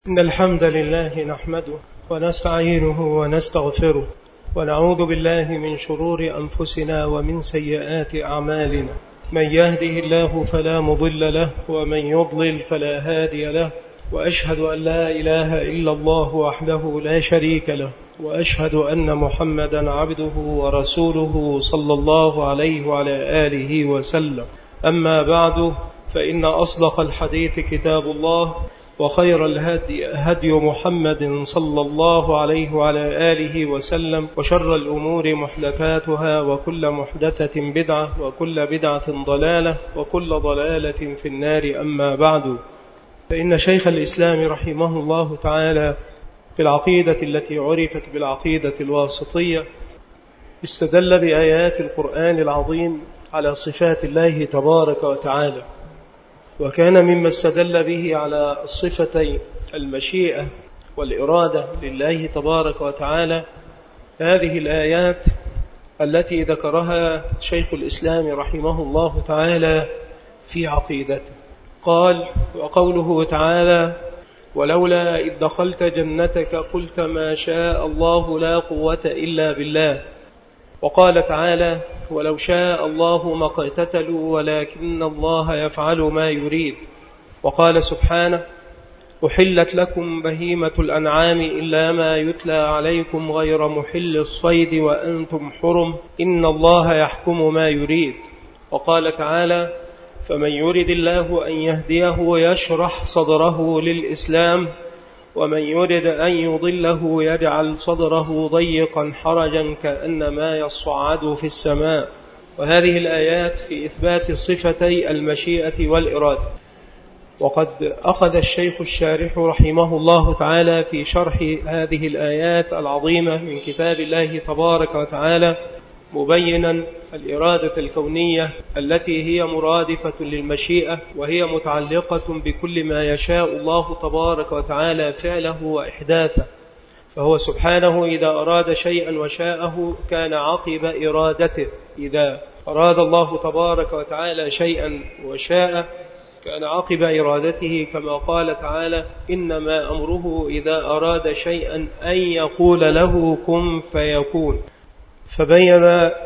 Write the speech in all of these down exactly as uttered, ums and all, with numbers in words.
إن الحمد لله نحمده ونستعينه ونستغفره ونعوذ بالله من شرور أنفسنا ومن سيئات أعمالنا. من يهده الله فلا مضل له ومن يضلل فلا هادي له، وأشهد أن لا إله إلا الله وحده لا شريك له، وأشهد أن محمدا عبده ورسوله صلى الله عليه وعلى آله وسلم. أما بعد، فإن أصدق الحديث كتاب الله، وخير الهدي هدي محمد صلى الله عليه وعلى آله وسلم، وشر الأمور محدثاتها، وكل محدثة بدعة، وكل بدعة ضلالة، وكل ضلالة في النار. أما بعد، فإن شيخ الإسلام رحمه الله تعالى في العقيدة التي عرفت بالعقيدة الواسطية استدل بآيات القرآن العظيم على صفات الله تبارك وتعالى، وكان مما استدل به على الصفتين المشيئة والإرادة لله تبارك وتعالى هذه الآيات التي ذكرها شيخ الإسلام رحمه الله تعالى في عقيدته. قال: وقوله تعالى: ولولا إذ دخلت جنتك قلت ما شاء الله لا قوة إلا بالله. وقال تعالى: ولو شاء الله ما اقتتلوا ولكن الله يفعل ما يريد. وقال سبحانه: أحلت لكم بهيمة الأنعام إلا ما يتلى عليكم غير محل الصيد وأنتم حرم إن الله يحكم ما يريد. وقال تعالى: فمن يرد الله أن يهديه يشرح صدره للإسلام ومن يرد أن يضله يجعل صدره ضيقا حرجا كأنما يصعد في السماء. وهذه الآيات في إثبات صفتي المشيئة والإرادة. وقد أخذ الشيخ الشارح رحمه الله تعالى في شرح هذه الآيات العظيمة من كتاب الله تبارك وتعالى مبينا الإرادة الكونية التي هي مرادفة للمشيئة، وهي متعلقة بكل ما يشاء الله تبارك وتعالى فعله وإحداثه. فهو سبحانه إذا أراد شيئا وشاءه كان عقب إرادته. إذا أراد الله تبارك وتعالى شيئا وشاء كان عقب إرادته، كما قال تعالى: إنما أمره إذا أراد شيئا أن يقول له كن فيكون. فبين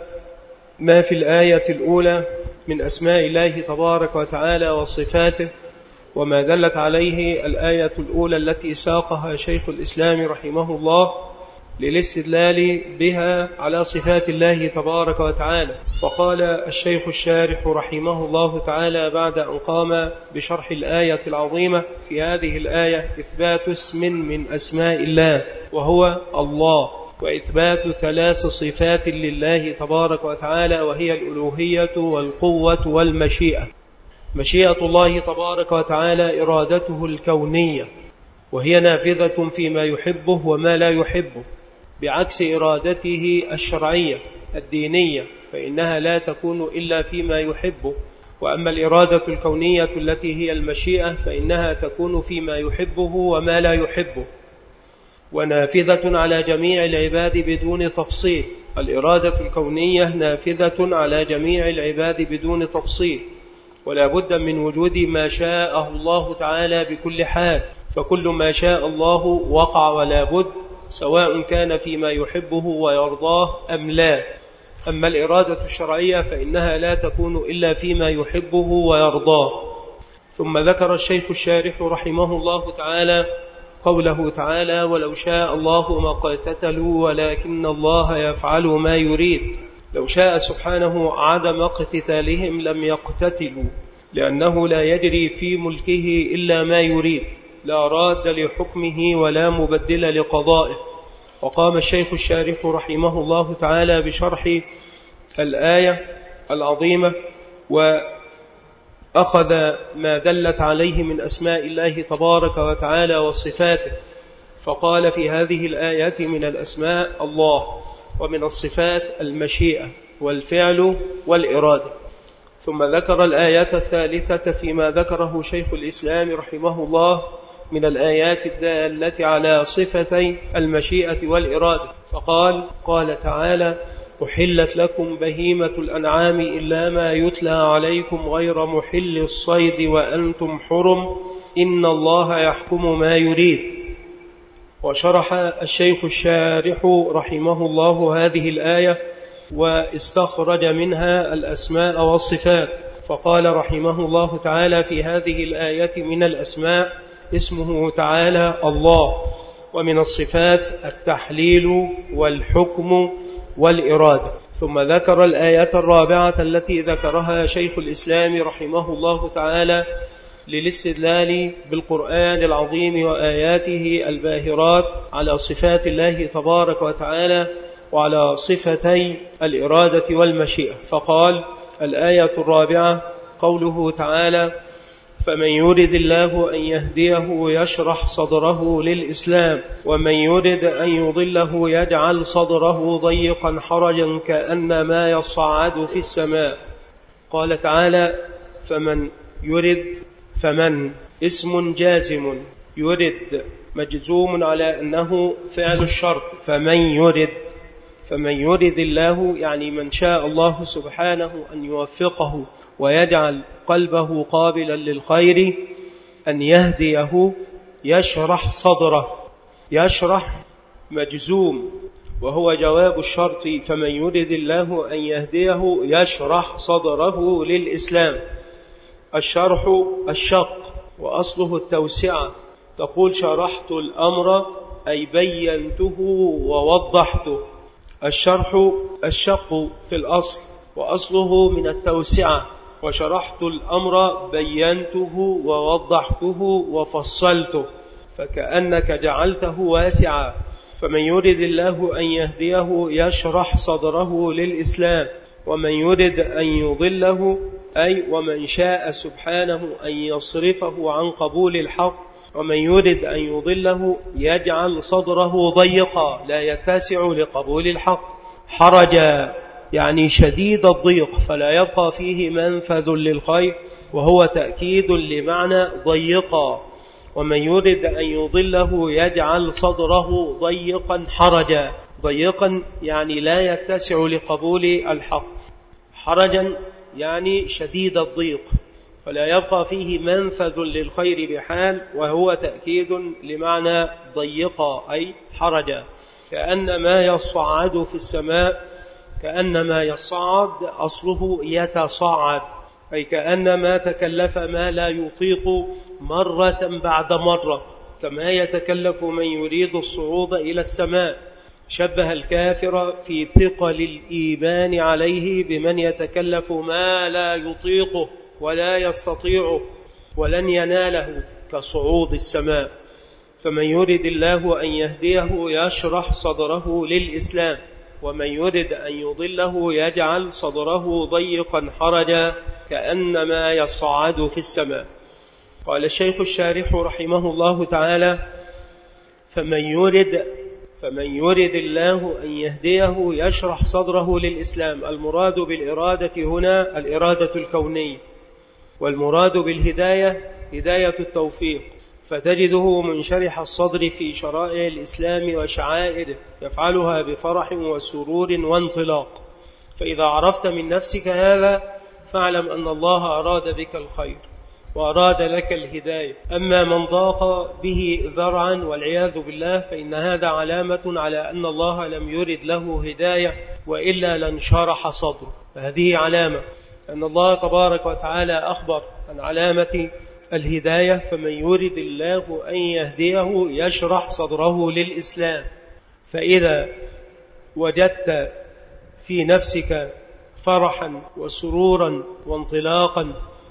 ما في الآية الأولى من أسماء الله تبارك وتعالى وصفاته، وما دلت عليه الآية الأولى التي ساقها شيخ الإسلام رحمه الله للاستدلال بها على صفات الله تبارك وتعالى. فقال الشيخ الشارح رحمه الله تعالى بعد أن قام بشرح الآية العظيمة في هذه الآية إثبات اسم من أسماء الله وهو الله، وإثبات ثلاث صفات لله تبارك وتعالى، وهي الألوهية والقوة والمشيئة. مشيئة الله تبارك وتعالى إرادته الكونية، وهي نافذة فيما يحبه وما لا يحبه، بعكس إرادته الشرعية الدينية فإنها لا تكون إلا فيما يحبه. وأما الإرادة الكونية التي هي المشيئة فإنها تكون فيما يحبه وما لا يحبه، ونافذة على جميع العباد بدون تفصيل. الإرادة الكونية نافذة على جميع العباد بدون تفصيل، ولا بد من وجود ما شاءه الله تعالى بكل حال، فكل ما شاء الله وقع ولا بد، سواء كان فيما يحبه ويرضاه أم لا. أما الإرادة الشرعية فإنها لا تكون إلا فيما يحبه ويرضاه. ثم ذكر الشيخ الشارح رحمه الله تعالى قوله تعالى: ولو شاء الله ما اقتتلوا ولكن الله يفعل ما يريد. لو شاء سبحانه عدم اقتتالهم لم يقتتلوا، لأنه لا يجري في ملكه إلا ما يريد، لا راد لحكمه ولا مبدل لقضائه. وقام الشيخ الشارح رحمه الله تعالى بشرح الآية العظيمة، وأخذ ما دلت عليه من أسماء الله تبارك وتعالى وصفاته، فقال في هذه الآيات من الأسماء الله، ومن الصفات المشيئة والفعل والإرادة. ثم ذكر الآيات الثالثة فيما ذكره شيخ الإسلام رحمه الله من الآيات الدالة على صفتي المشيئة والإرادة، فقال: قال تعالى: أحلت لكم بهيمة الأنعام إلا ما يتلى عليكم غير محل الصيد وأنتم حرم إن الله يحكم ما يريد. وشرح الشيخ الشارح رحمه الله هذه الآية واستخرج منها الأسماء والصفات، فقال رحمه الله تعالى في هذه الآية: من الأسماء اسمه تعالى الله، ومن الصفات التحليل والحكم والإرادة. ثم ذكر الآية الرابعة التي ذكرها شيخ الإسلام رحمه الله تعالى للاستدلال بالقرآن العظيم وآياته الباهرات على صفات الله تبارك وتعالى وعلى صفتي الإرادة والمشيئة، فقال: الآية الرابعة قوله تعالى: فمن يرد الله أن يهديه يشرح صدره للإسلام ومن يرد أن يضله يجعل صدره ضيقا حرجا كأنما يصعد في السماء. قال تعالى: فمن يرد، فمن اسم جازم، يرد مجزوم على أنه فعل الشرط، فمن يرد، فمن يرد الله يعني من شاء الله سبحانه أن يوفقه ويجعل قلبه قابلا للخير أن يهديه يشرح صدره. يشرح مجزوم وهو جواب الشرط، فمن يرد الله أن يهديه يشرح صدره للإسلام. الشرح الشق وأصله التوسعة، تقول شرحت الأمر أي بينته ووضحته. الشرح الشق في الأصل وأصله من التوسعة، وشرحت الأمر بينته ووضحته وفصلته، فكأنك جعلته واسعا. فمن يرد الله أن يهديه يشرح صدره للإسلام ومن يرد أن يضله أي ومن شاء سبحانه أن يصرفه عن قبول الحق ومن يرد أن يضله يجعل صدره ضيقا لا يتسع لقبول الحق، حرجا يعني شديد الضيق فلا يبقى فيه منفذ للخير، وهو تأكيد لمعنى ضيقا. ومن يرد أن يضله يجعل صدره ضيقا حرجا، ضيقا يعني لا يتسع لقبول الحق، حرجا يعني شديد الضيق فلا يبقى فيه منفذ للخير بحال، وهو تأكيد لمعنى ضيقا أي حرجا. كأنما يصعد في السماء، كأنما يصعد أصله يتصعد، أي كأنما تكلف ما لا يطيق مرة بعد مرة، كما يتكلف من يريد الصعود إلى السماء. شبه الكافر في ثقل الإيمان عليه بمن يتكلف ما لا يطيقه ولا يستطيعه ولن يناله كصعود السماء. فمن يرد الله أن يهديه يشرح صدره للإسلام ومن يرد أن يضله يجعل صدره ضيقا حرجا كأنما يصعد في السماء. قال الشيخ الشارح رحمه الله تعالى: فمن يرد فمن يرد الله أن يهديه يشرح صدره للإسلام. المراد بالإرادة هنا الإرادة الكونية، والمراد بالهداية هداية التوفيق، فتجده منشرح الصدر في شرائع الإسلام وشعائره يفعلها بفرح وسرور وانطلاق. فإذا عرفت من نفسك هذا فاعلم أن الله أراد بك الخير وأراد لك الهداية. أما من ضاق به ذرعا والعياذ بالله فإن هذا علامة على أن الله لم يرد له هداية وإلا لانشرح صدره. فهذه علامة أن الله تبارك وتعالى أخبر عن علامة الهداية: فمن يرد الله أن يهديه يشرح صدره للإسلام. فإذا وجدت في نفسك فرحا وسرورا وانطلاقا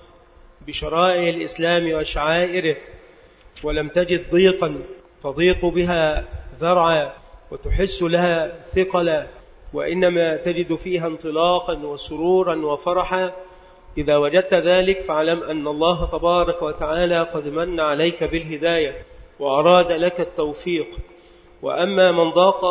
بشرائع الإسلام وشعائره ولم تجد ضيقا تضيق بها ذرعا وتحس لها ثقلا، وإنما تجد فيها انطلاقا وسرورا وفرحا، إذا وجدت ذلك فاعلم أن الله تبارك وتعالى قد من عليك بالهداية وأراد لك التوفيق. وأما من ضاق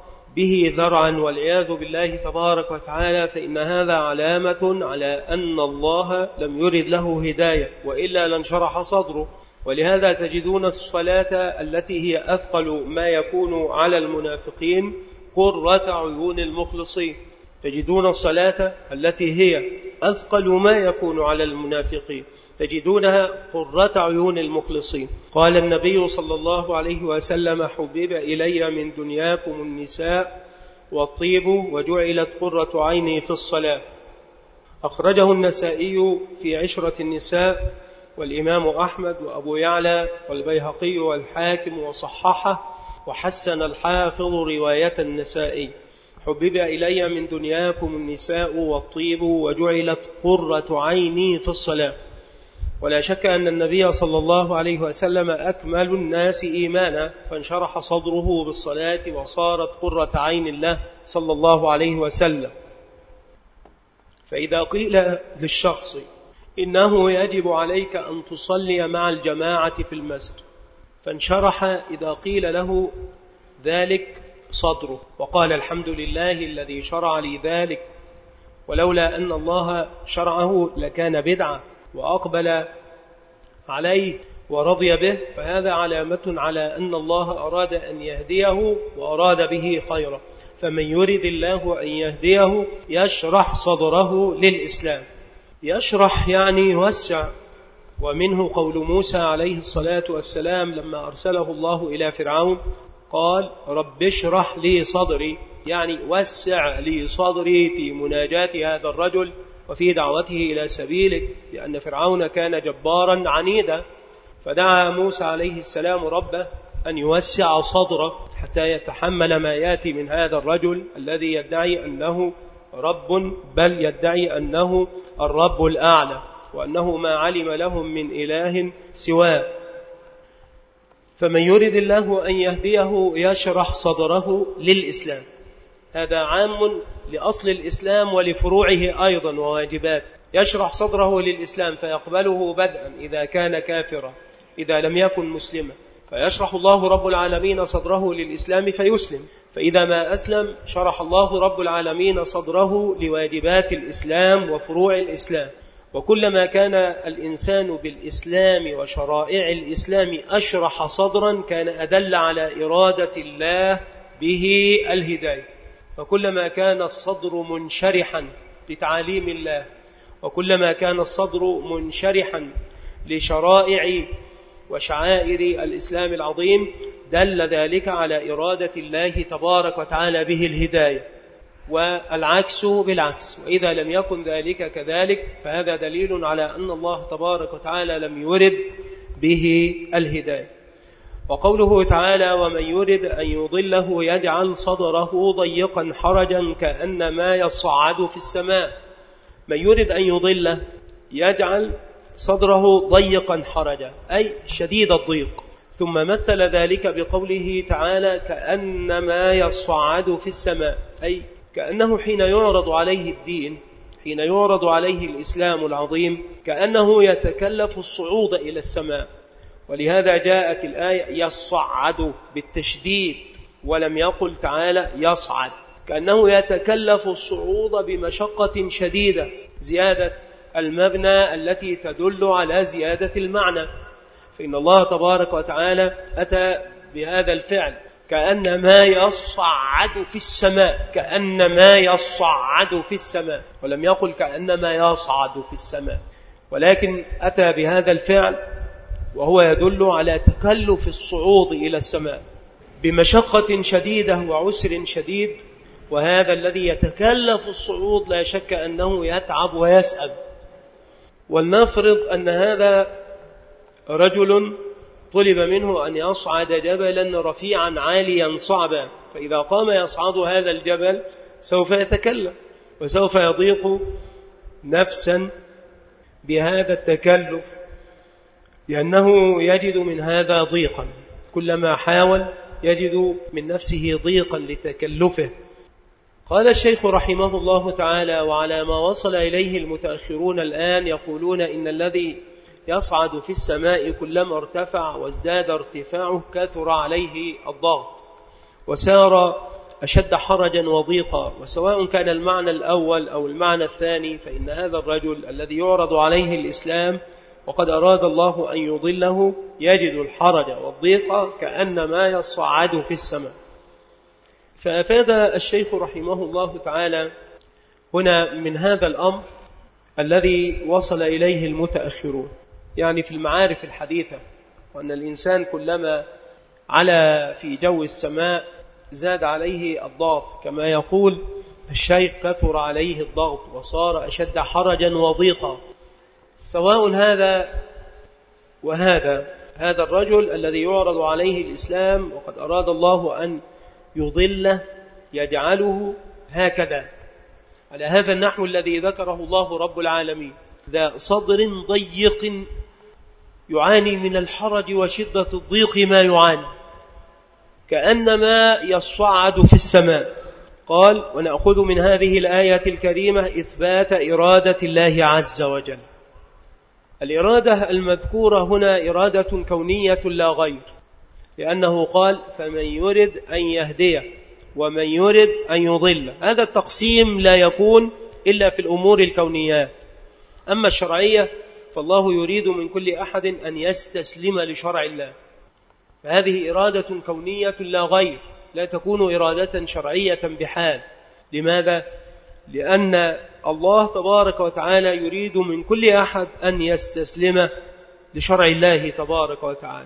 به ذرعا والعياذ بالله تبارك وتعالى فإن هذا علامة على أن الله لم يرد له هداية وإلا لانشرح صدره. ولهذا تجدون الصلاة التي هي أثقل ما يكون على المنافقين قرة عيون المخلصين، تجدون الصلاة التي هي أثقل ما يكون على المنافقين تجدونها قرة عيون المخلصين. قال النبي صلى الله عليه وسلم: حبب إلي من دنياكم النساء والطيب وجعلت قرة عيني في الصلاة. أخرجه النسائي في عشرة النساء، والإمام أحمد وأبو يعلى والبيهقي والحاكم وصححه، وحسن الحافظ رواية النسائي: حبب إلي من دنياكم النساء والطيب وجعلت قرة عيني في الصلاة. ولا شك أن النبي صلى الله عليه وسلم أكمل الناس إيمانا، فانشرح صدره بالصلاة وصارت قرة عين الله صلى الله عليه وسلم. فإذا قيل للشخص إنه يجب عليك أن تصلي مع الجماعة في المسجد، فانشرح إذا قيل له ذلك صدره وقال: الحمد لله الذي شرع لي ذلك، ولولا أن الله شرعه لكان بدعة، وأقبل عليه ورضي به، فهذا علامة على أن الله أراد أن يهديه وأراد به خيرا. فمن يريد الله أن يهديه يشرح صدره للإسلام. يشرح يعني يوسع، ومنه قول موسى عليه الصلاة والسلام لما أرسله الله إلى فرعون قال: رب اشرح لي صدري، يعني وسع لي صدري في مناجاة هذا الرجل وفي دعوته إلى سبيلك، لأن فرعون كان جبارا عنيدا. فدعا موسى عليه السلام ربه أن يوسع صدره حتى يتحمل ما يأتي من هذا الرجل الذي يدعي أنه رب، بل يدعي أنه الرب الأعلى، وأنه ما علم لهم من إله سواه. فمن يريد الله أن يهديه يشرح صدره للإسلام. هذا عام لأصل الإسلام ولفروعه أيضا وواجبات. يشرح صدره للإسلام فيقبله بدءا إذا كان كافرا، إذا لم يكن مسلما، فيشرح الله رب العالمين صدره للإسلام فيسلم. فإذا ما أسلم شرح الله رب العالمين صدره لواجبات الإسلام وفروع الإسلام. وكلما كان الإنسان بالإسلام وشرائع الإسلام أشرح صدرا كان أدل على إرادة الله به الهداية. فكلما كان الصدر منشرحا لتعاليم الله، وكلما كان الصدر منشرحا لشرائع وشعائر الإسلام العظيم دل ذلك على إرادة الله تبارك وتعالى به الهداية، والعكس بالعكس. وإذا لم يكن ذلك كذلك فهذا دليل على أن الله تبارك وتعالى لم يرد به الهداية. وقوله تعالى: ومن يرد أن يضله يجعل صدره ضيقا حرجا كأنما يصعد في السماء. من يرد أن يضله يجعل صدره ضيقا حرجا، أي شديد الضيق. ثم مثل ذلك بقوله تعالى: كأنما يصعد في السماء، أي كأنه حين يعرض عليه الدين، حين يعرض عليه الإسلام العظيم، كأنه يتكلف الصعود إلى السماء. ولهذا جاءت الآية يصعد بالتشديد، ولم يقل تعالى يصعد، كأنه يتكلف الصعود بمشقة شديدة، زيادة المبنى التي تدل على زيادة المعنى. فإن الله تبارك وتعالى أتى بهذا الفعل كأنما يصعد في السماء، كأنما يصعد في السماء، ولم يقل كأنما يصعد في السماء، ولكن أتى بهذا الفعل وهو يدل على تكلف الصعود إلى السماء بمشقة شديدة وعسر شديد. وهذا الذي يتكلف الصعود لا شك أنه يتعب ويسأل. ولنفرض أن هذا رجل طلب منه أن يصعد جبلا رفيعا عاليا صعبا، فإذا قام يصعد هذا الجبل سوف يتكلف وسوف يضيق نفسا بهذا التكلف، لأنه يجد من هذا ضيقا، كلما حاول يجد من نفسه ضيقا لتكلفه. قال الشيخ رحمه الله تعالى: وعلى ما وصل إليه المتأخرون الآن يقولون إن الذي يصعد في السماء كلما ارتفع وازداد ارتفاعه كثر عليه الضغط وسار أشد حرجا وضيقا. وسواء كان المعنى الأول أو المعنى الثاني فإن هذا الرجل الذي يعرض عليه الإسلام وقد أراد الله أن يضله يجد الحرج والضيق كأنما يصعد في السماء. فأفاد الشيخ رحمه الله تعالى هنا من هذا الأمر الذي وصل إليه المتأخرون، يعني في المعارف الحديثة، وأن الإنسان كلما على في جو السماء زاد عليه الضغط، كما يقول الشيخ كثر عليه الضغط وصار أشد حرجا وضيقا. سواء هذا وهذا، هذا الرجل الذي يعرض عليه الإسلام وقد أراد الله أن يضله يجعله هكذا على هذا النحو الذي ذكره الله رب العالمين، ذا صدر ضيق يعاني من الحرج وشدة الضيق ما يعاني، كأنما يصعد في السماء. قال: ونأخذ من هذه الآية الكريمة إثبات إرادة الله عز وجل. الإرادة المذكورة هنا إرادة كونية لا غير، لأنه قال: فمن يرد أن يهديه ومن يرد أن يضل. هذا التقسيم لا يكون إلا في الأمور الكونيات. أما الشرعية فالله يريد من كل أحد أن يستسلم لشرع الله، فهذه إرادة كونية لا غير، لا تكون إرادة شرعية بحال. لماذا؟ لأن الله تبارك وتعالى يريد من كل أحد أن يستسلم لشرع الله تبارك وتعالى.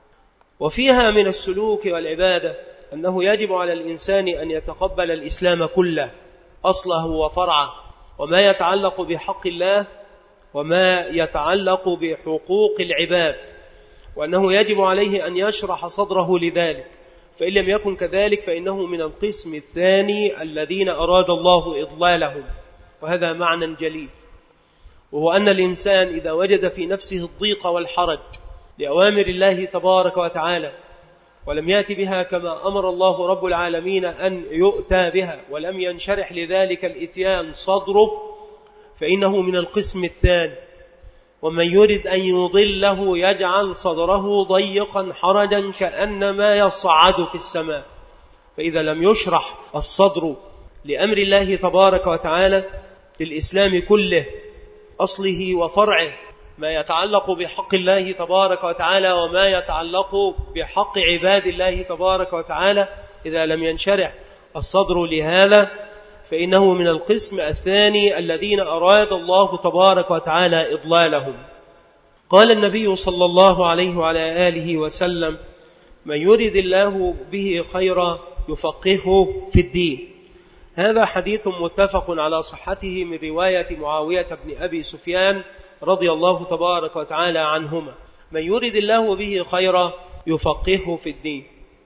وفيها من السلوك والعبادة أنه يجب على الإنسان أن يتقبل الإسلام كله، أصله وفرعه، وما يتعلق بحق الله وما يتعلق بحقوق العباد، وأنه يجب عليه أن يشرح صدره لذلك، فإن لم يكن كذلك فإنه من القسم الثاني الذين أراد الله إضلالهم. وهذا معنى جليل، وهو أن الإنسان إذا وجد في نفسه الضيق والحرج لأوامر الله تبارك وتعالى ولم يأتي بها كما أمر الله رب العالمين أن يؤتى بها، ولم ينشرح لذلك الإتيان صدره، فإنه من القسم الثاني. ومن يرد أن يضله يجعل صدره ضيقا حرجا كأنما يصعد في السماء. فإذا لم يشرح الصدر لأمر الله تبارك وتعالى للإسلام كله، أصله وفرعه، ما يتعلق بحق الله تبارك وتعالى وما يتعلق بحق عباد الله تبارك وتعالى، إذا لم ينشرح الصدر لهذا فإنه من القسم الثاني الذين أراد الله تبارك وتعالى إضلالهم. قال النبي صلى الله عليه وعلى آله وسلم: من يرد الله به خيرا يفقهه في الدين. هذا حديث متفق على صحته من رواية معاوية بن أبي سفيان رضي الله تبارك وتعالى عنهما. من يرد الله به خيرا يفقهه في الدين.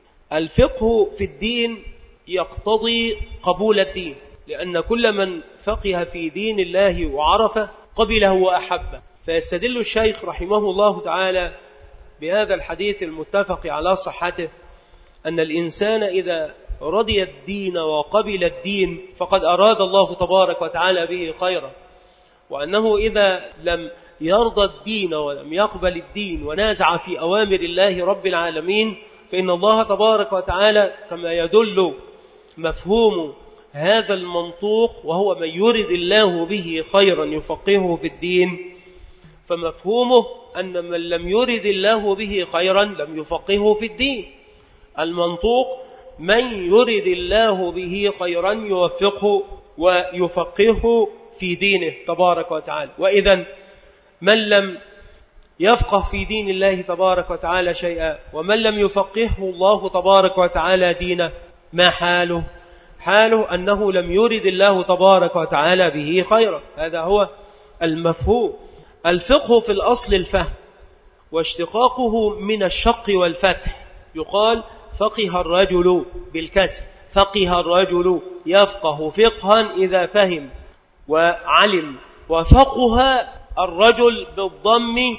الفقه في الدين يقتضي قبول الدين، لأن كل من فقه في دين الله وعرفه قبله وأحبه. فيستدل الشيخ رحمه الله تعالى بهذا الحديث المتفق على صحته أن الإنسان إذا رضي الدين وقبل الدين فقد أراد الله تبارك وتعالى به خيرا، وأنه إذا لم يرضى الدين ولم يقبل الدين ونازع في أوامر الله رب العالمين فإن الله تبارك وتعالى كما يدل مفهوم هذا المنطوق، وهو من يرد الله به خيرا يفقهه في الدين، فمفهومه أن من لم يرد الله به خيرا لم يفقهه في الدين. المنطوق من يرد الله به خيرا يوفقه ويفقهه في دينه تبارك وتعالى. وإذا من لم يفقه في دين الله تبارك وتعالى شيئا ومن لم يفقهه الله تبارك وتعالى دينه، ما حاله؟ حاله أنه لم يرد الله تبارك وتعالى به خيرا. هذا هو المفهوم. الفقه في الأصل الفهم، واشتقاقه من الشق والفتح. يقال فقه الرجل بالكسر، فقه الرجل يفقه فقها إذا فهم وعلم، وفقه الرجل بالضم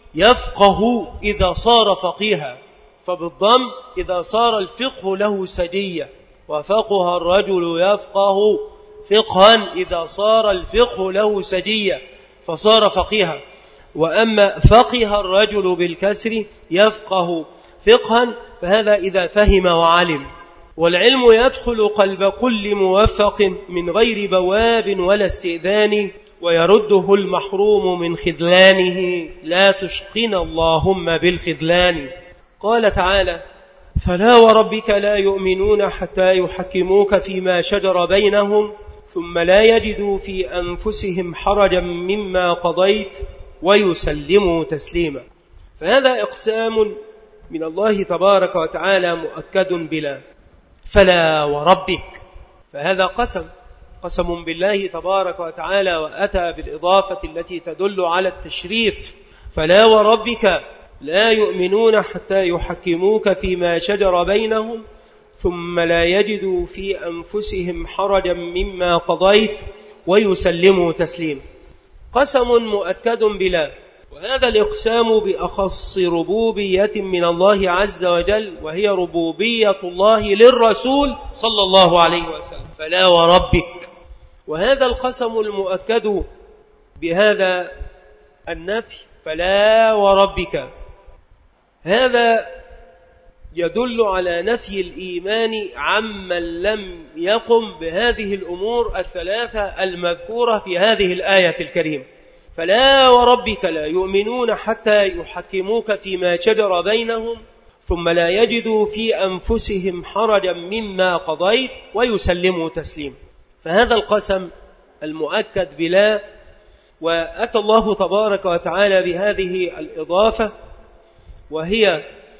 يفقه إذا صار فقيها، فبالضم إذا صار الفقه له سجية، وفقه الرجل يفقه فقها إذا صار الفقه له سجية فصار فقيها. وأما فقه الرجل بالكسر يفقه فقها فهذا إذا فهم وعلم. والعلم يدخل قلب كل موفق من غير بواب ولا استئذان، ويرده المحروم من خذلانه، لا تشقنا اللهم بالخذلان. قال تعالى: فلا وربك لا يؤمنون حتى يحكموك فيما شجر بينهم ثم لا يجدوا في أنفسهم حرجا مما قضيت ويسلموا تسليما. فهذا إقسام من الله تبارك وتعالى مؤكد بلا. فلا وربك، فهذا قسم قسم بالله تبارك وتعالى، وأتى بالإضافة التي تدل على التشريف. فلا وربك لا يؤمنون حتى يحكموك فيما شجر بينهم ثم لا يجدوا في أنفسهم حرجا مما قضيت ويسلموا تسليما. قسم مؤكد بلا، وهذا الإقسام بأخص ربوبية من الله عز وجل، وهي ربوبية الله للرسول صلى الله عليه وسلم. فلا وربك، وهذا القسم المؤكد بهذا النفي فلا وربك، هذا يدل على نفي الإيمان عمن لم يقم بهذه الأمور الثلاثة المذكورة في هذه الآية الكريمة. فلا وربك لا يؤمنون حتى يحكموك فيما شجر بينهم ثم لا يجدوا في أنفسهم حرجا مما قضيت ويسلموا تسليما. فهذا القسم المؤكد بلا، وأتى الله تبارك وتعالى بهذه الإضافة، وهي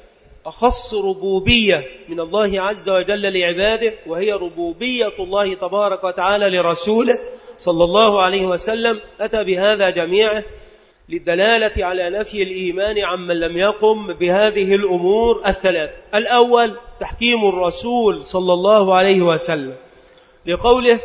أخص ربوبية من الله عز وجل لعباده، وهي ربوبية الله تبارك وتعالى لرسوله صلى الله عليه وسلم. أتى بهذا جميعه للدلالة على نفي الإيمان عمن لم يقم بهذه الأمور الثلاث. الأول تحكيم الرسول صلى الله عليه وسلم، لقوله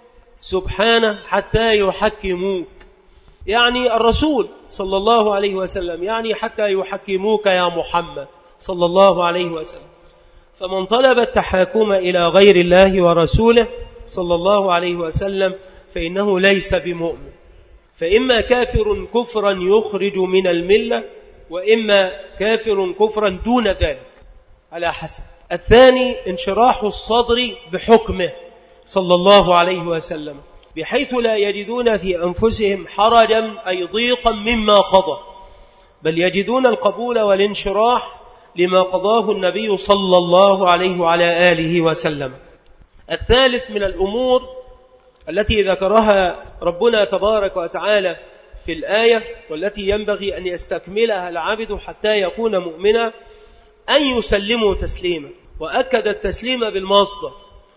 سبحانه حتى يحكموك، يعني الرسول صلى الله عليه وسلم، يعني حتى يحكموك يا محمد صلى الله عليه وسلم. فمن طلب التحاكم إلى غير الله ورسوله صلى الله عليه وسلم فإنه ليس بمؤمن، فإما كافر كفرا يخرج من الملة، وإما كافر كفرا دون ذلك على حسب. الثاني انشراح الصدر بحكمه صلى الله عليه وسلم، بحيث لا يجدون في أنفسهم حرجا أي ضيقا مما قضى، بل يجدون القبول والانشراح لما قضاه النبي صلى الله عليه وعلى آله وسلم. الثالث من الأمور التي ذكرها ربنا تبارك وتعالى في الآية، والتي ينبغي أن يستكملها العبد حتى يكون مؤمنا، أن يسلموا تسليما، وأكد التسليم بالمصدر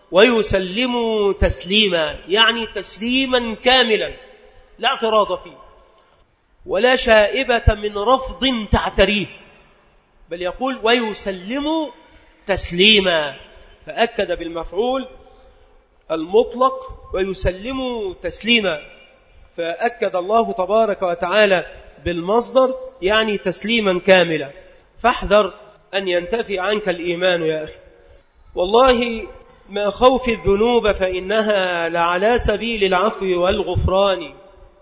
ويسلموا تسليما، يعني تسليما كاملا لا اعتراض فيه ولا شائبة من رفض تعتريه، بل يقول ويسلموا تسليما، فأكد بالمفعول المطلق ويسلموا تسليما، فأكد الله تبارك وتعالى بالمصدر يعني تسليما كاملا. فاحذر أن ينتفي عنك الإيمان يا أخي. والله ما خوف الذنوب فإنها لعلى سبيل العفو والغفران،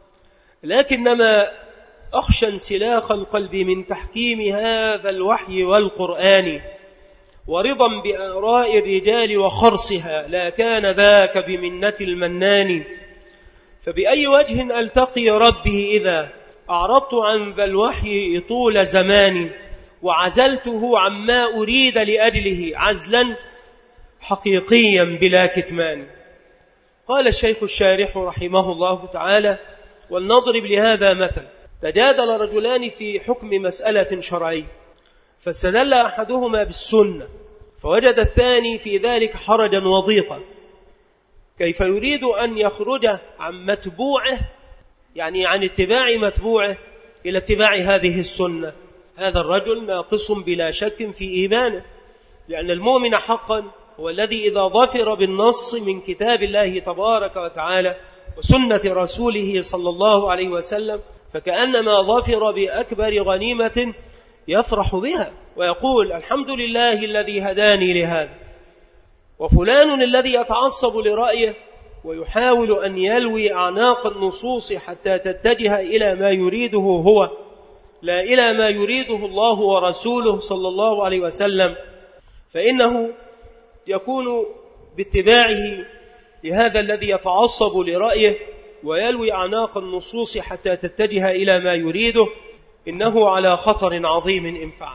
لكنما أخشى انسلاخ القلب من تحكيم هذا الوحي والقرآن، ورضا بآراء الرجال وخرصها لا كان ذاك بمنة المنان. فبأي وجه ألتقي ربي إذا أعرضت عن ذا الوحي طول زماني، وعزلته عما أريد لأجله عزلا حقيقيا بلا كتمان. قال الشيخ الشارح رحمه الله تعالى: ولنضرب لهذا مثل. تجادل رجلان في حكم مسألة شرعية، فاستدل أحدهما بالسنة، فوجد الثاني في ذلك حرجا وضيقا، كيف يريد أن يخرج عن متبوعه، يعني عن اتباع متبوعه إلى اتباع هذه السنة. هذا الرجل ناقص بلا شك في إيمانه، لأن المؤمن حقا هو الذي إذا ظفر بالنص من كتاب الله تبارك وتعالى وسنة رسوله صلى الله عليه وسلم فكأنما ظفر بأكبر غنيمة يفرح بها ويقول الحمد لله الذي هداني لهذا. وفلان الذي يتعصب لرأيه ويحاول أن يلوي أعناق النصوص حتى تتجه إلى ما يريده هو لا إلى ما يريده الله ورسوله صلى الله عليه وسلم، فإنه يكون باتباعه لهذا الذي يتعصب لرأيه ويلوي أعناق النصوص حتى تتجه إلى ما يريده، إنه على خطر عظيم إن فعل.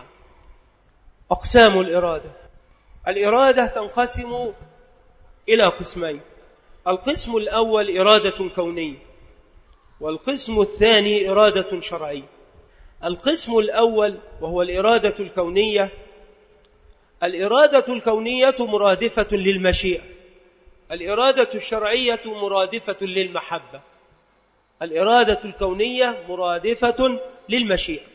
أقسام الإرادة. الإرادة تنقسم إلى قسمين: القسم الأول إرادة كونية، والقسم الثاني إرادة شرعية. القسم الأول وهو الإرادة الكونية، الإرادة الكونية مرادفة للمشيئة، الإرادة الشرعية مرادفة للمحبة. الإرادة الكونية مرادفة للمشيئة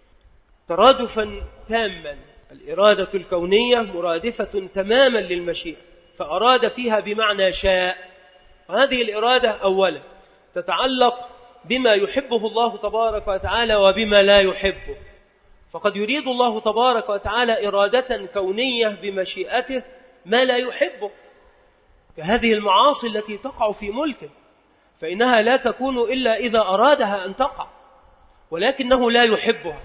ترادفا تاما، الإرادة الكونية مرادفة تماما للمشيئة، فأراد فيها بمعنى شاء. وهذه الإرادة أولا تتعلق بما يحبه الله تبارك وتعالى وبما لا يحبه، فقد يريد الله تبارك وتعالى إرادة كونية بمشيئته ما لا يحبه، كهذه المعاصي التي تقع في ملكه، فإنها لا تكون إلا إذا أرادها أن تقع، ولكنه لا يحبها،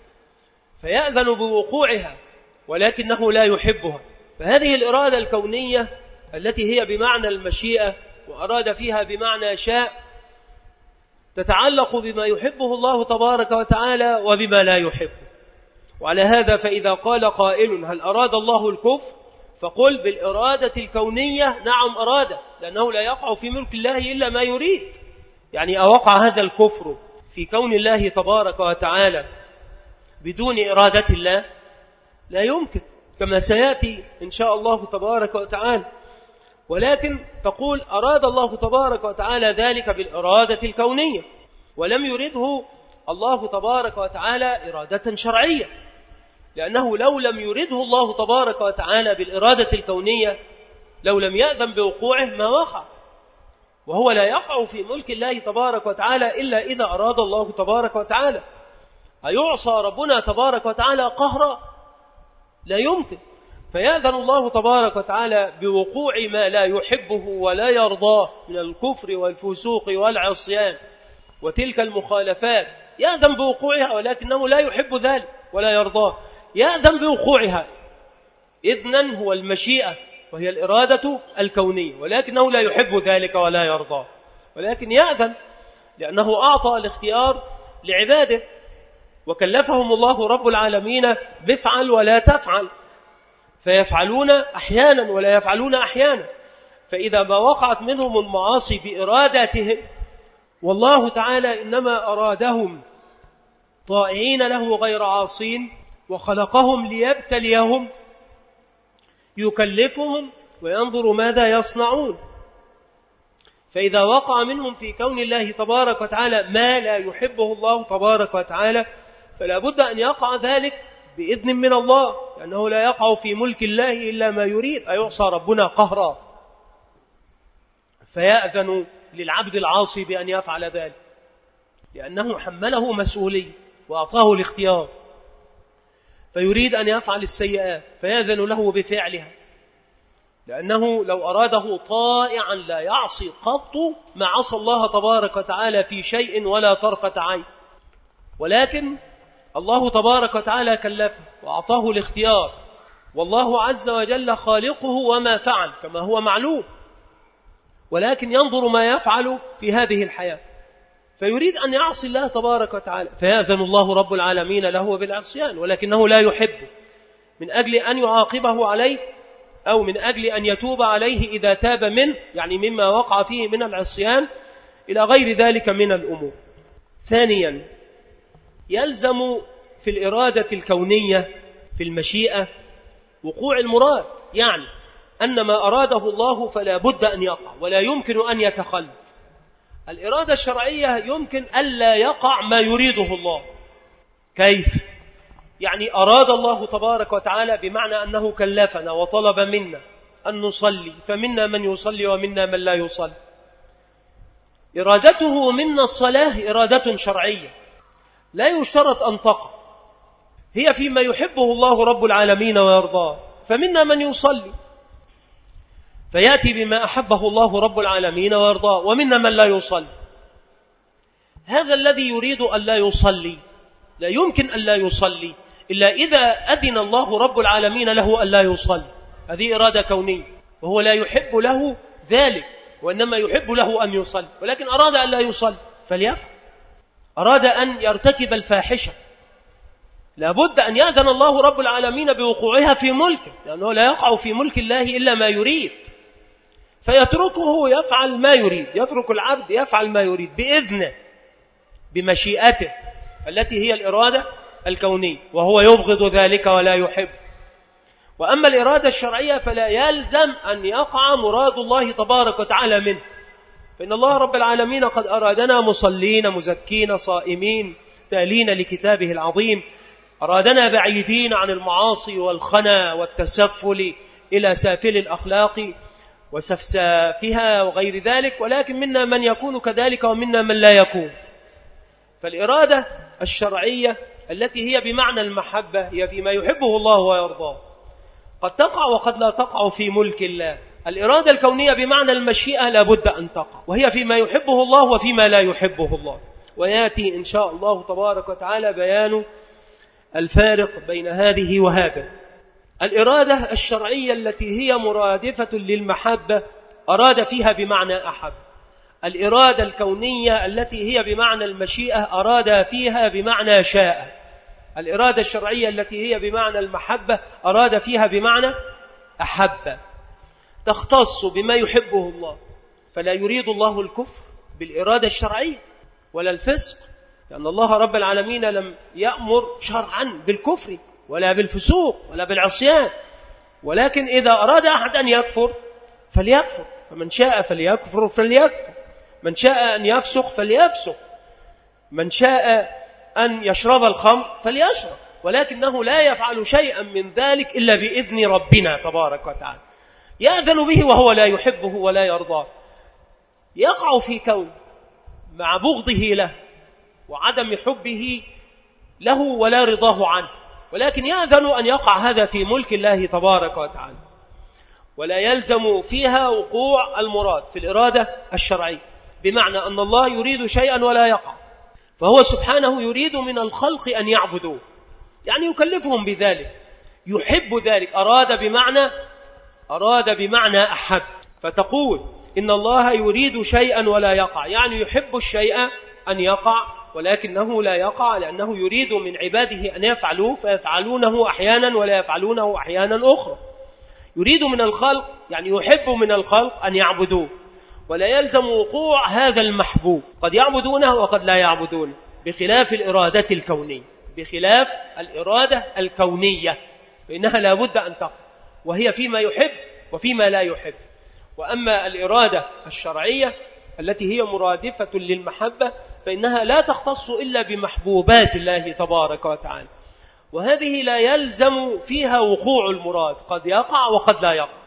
فيأذن بوقوعها ولكنه لا يحبها. فهذه الإرادة الكونية التي هي بمعنى المشيئة وأراد فيها بمعنى شاء تتعلق بما يحبه الله تبارك وتعالى وبما لا يحبه. وعلى هذا فإذا قال قائل هل أراد الله الكفر، فقل بالإرادة الكونية نعم أراد، لأنه لا يقع في ملك الله إلا ما يريد. يعني أوقع هذا الكفر في كون الله تبارك وتعالى بدون إرادة الله؟ لا يمكن، كما سيأتي إن شاء الله تبارك وتعالى. ولكن تقول أراد الله تبارك وتعالى ذلك بالإرادة الكونية، ولم يرده الله تبارك وتعالى إرادة شرعية، لأنه لو لم يرده الله تبارك وتعالى بالإرادة الكونية لو لم يأذن بوقوعه ما وقع، وهو لا يقع في ملك الله تبارك وتعالى إلا إذا أراد الله تبارك وتعالى. أيعصى ربنا تبارك وتعالى قهرا؟ لا يمكن. فيأذن الله تبارك وتعالى بوقوع ما لا يحبه ولا يرضاه من الكفر والفسوق والعصيان وتلك المخالفات، يأذن بوقوعها ولكنه لا يحب ذلك ولا يرضاه. يأذن بوقوعها إذنا هو المشيئة وهي الإرادة الكونية، ولكنه لا يحب ذلك ولا يرضاه، ولكن يأذن لأنه أعطى الاختيار لعباده، وكلفهم الله رب العالمين بفعل ولا تفعل، فيفعلون أحيانا ولا يفعلون أحيانا. فإذا ما وقعت منهم المعاصي بإرادتهم والله تعالى إنما أرادهم طائعين له غير عاصين وخلقهم ليبتليهم يكلفهم وينظر ماذا يصنعون. فإذا وقع منهم في كون الله تبارك وتعالى ما لا يحبه الله تبارك وتعالى فلا بد أن يقع ذلك بإذن من الله، لأنه لا يقع في ملك الله إلا ما يريد. أيعصى ربنا قهرا؟ فيأذن للعبد العاصي بأن يفعل ذلك، لأنه حمله مسؤولية وأعطاه الاختيار، فيريد أن يفعل السيئات فيأذن له بفعلها، لأنه لو أراده طائعا لا يعصي قط ما عصى الله تبارك وتعالى في شيء ولا طرفة عين، ولكن الله تبارك وتعالى كلفه وأعطاه الاختيار، والله عز وجل خالقه وما فعل كما هو معلوم، ولكن ينظر ما يفعل في هذه الحياة، فيريد أن يعصي الله تبارك وتعالى فيأذن الله رب العالمين له بالعصيان، ولكنه لا يحبه من أجل أن يعاقبه عليه أو من أجل أن يتوب عليه إذا تاب منه، يعني مما وقع فيه من العصيان إلى غير ذلك من الأمور. ثانيا يلزم في الإرادة الكونية في المشيئة وقوع المراد، يعني أن ما أراده الله فلا بد أن يقع ولا يمكن أن يتخلف. الإرادة الشرعية يمكن ألا يقع ما يريده الله. كيف؟ يعني أراد الله تبارك وتعالى بمعنى أنه كلفنا وطلب منا أن نصلي، فمنا من يصلي ومنا من لا يصلي. إرادته منا الصلاة إرادة شرعية لا يشترط أن تقع، هي فيما يحبه الله رب العالمين ويرضاه، فمنا من يصلي فيأتي بما أحبه الله رب العالمين ويرضاه، ومنا من لا يصلي. هذا الذي يريد أن لا يصلي لا يمكن أن لا يصلي إلا إذا أذن الله رب العالمين له أن لا يصلي، هذه إرادة كونية، وهو لا يحب له ذلك وإنما يحب له أن يصلي، ولكن أراد أن لا يصلي فليفعل. أراد أن يرتكب الفاحشة لابد أن يأذن الله رب العالمين بوقوعها في ملكه، لأنه لا يقع في ملك الله إلا ما يريد، فيتركه يفعل ما يريد، يترك العبد يفعل ما يريد بإذنه بمشيئته التي هي الإرادة الكونية، وهو يبغض ذلك ولا يحب. وأما الإرادة الشرعية فلا يلزم أن يقع مراد الله تبارك وتعالى منه، فإن الله رب العالمين قد أرادنا مصلين مزكين صائمين تالين لكتابه العظيم، أرادنا بعيدين عن المعاصي والخنا والتسفل إلى سافل الأخلاق وسفسافها وغير ذلك، ولكن منا من يكون كذلك ومنا من لا يكون. فالإرادة الشرعية التي هي بمعنى المحبة هي فيما يحبه الله ويرضاه، قد تقع وقد لا تقع في ملك الله. الإرادة الكونية بمعنى المشيئة لا بد أن تقع، وهي فيما يحبه الله وفيما لا يحبه الله. ويأتي إن شاء الله تبارك وتعالى بيان الفارق بين هذه وهذا. الإرادة الشرعية التي هي مرادفة للمحبة أراد فيها بمعنى أحب. الإرادة الكونية التي هي بمعنى المشيئة أراد فيها بمعنى شاء. الإرادة الشرعية التي هي بمعنى المحبة أراد فيها بمعنى أحب، تختص بما يحبه الله. فلا يريد الله الكفر بالإرادة الشرعية ولا الفسق، لأن الله رب العالمين لم يأمر شرعا بالكفر ولا بالفسوق ولا بالعصيان، ولكن إذا أراد أحد أن يكفر فليكفر، فمن شاء فليكفر فليكفر، من شاء أن يفسق فليفسق، من شاء أن يشرب الخمر فليشرب، ولكنه لا يفعل شيئا من ذلك إلا بإذن ربنا تبارك وتعالى، يأذن به وهو لا يحبه ولا يرضاه. يقع في كون مع بغضه له وعدم حبه له ولا رضاه عنه، ولكن يأذن أن يقع هذا في ملك الله تبارك وتعالى، ولا يلزم فيها وقوع المراد في الإرادة الشرعية، بمعنى أن الله يريد شيئا ولا يقع، فهو سبحانه يريد من الخلق أن يعبدوه، يعني يكلفهم بذلك، يحب ذلك. أراد بمعنى أراد بمعنى أحب، فتقول إن الله يريد شيئا ولا يقع، يعني يحب الشيء أن يقع ولكنه لا يقع، لأنه يريد من عباده أن يفعلوه فيفعلونه أحيانا ولا يفعلونه أحيانا أخرى. يريد من الخلق، يعني يحب من الخلق أن يعبدوه، ولا يلزم وقوع هذا المحبوب، قد يعبدونه وقد لا يعبدونه، بخلاف الإرادة الكونية، بخلاف الإرادة الكونية فإنها لا بد أن تقع، وهي فيما يحب وفيما لا يحب. وأما الإرادة الشرعية التي هي مرادفة للمحبة فإنها لا تختص إلا بمحبوبات الله تبارك وتعالى، وهذه لا يلزم فيها وقوع المراد، قد يقع وقد لا يقع.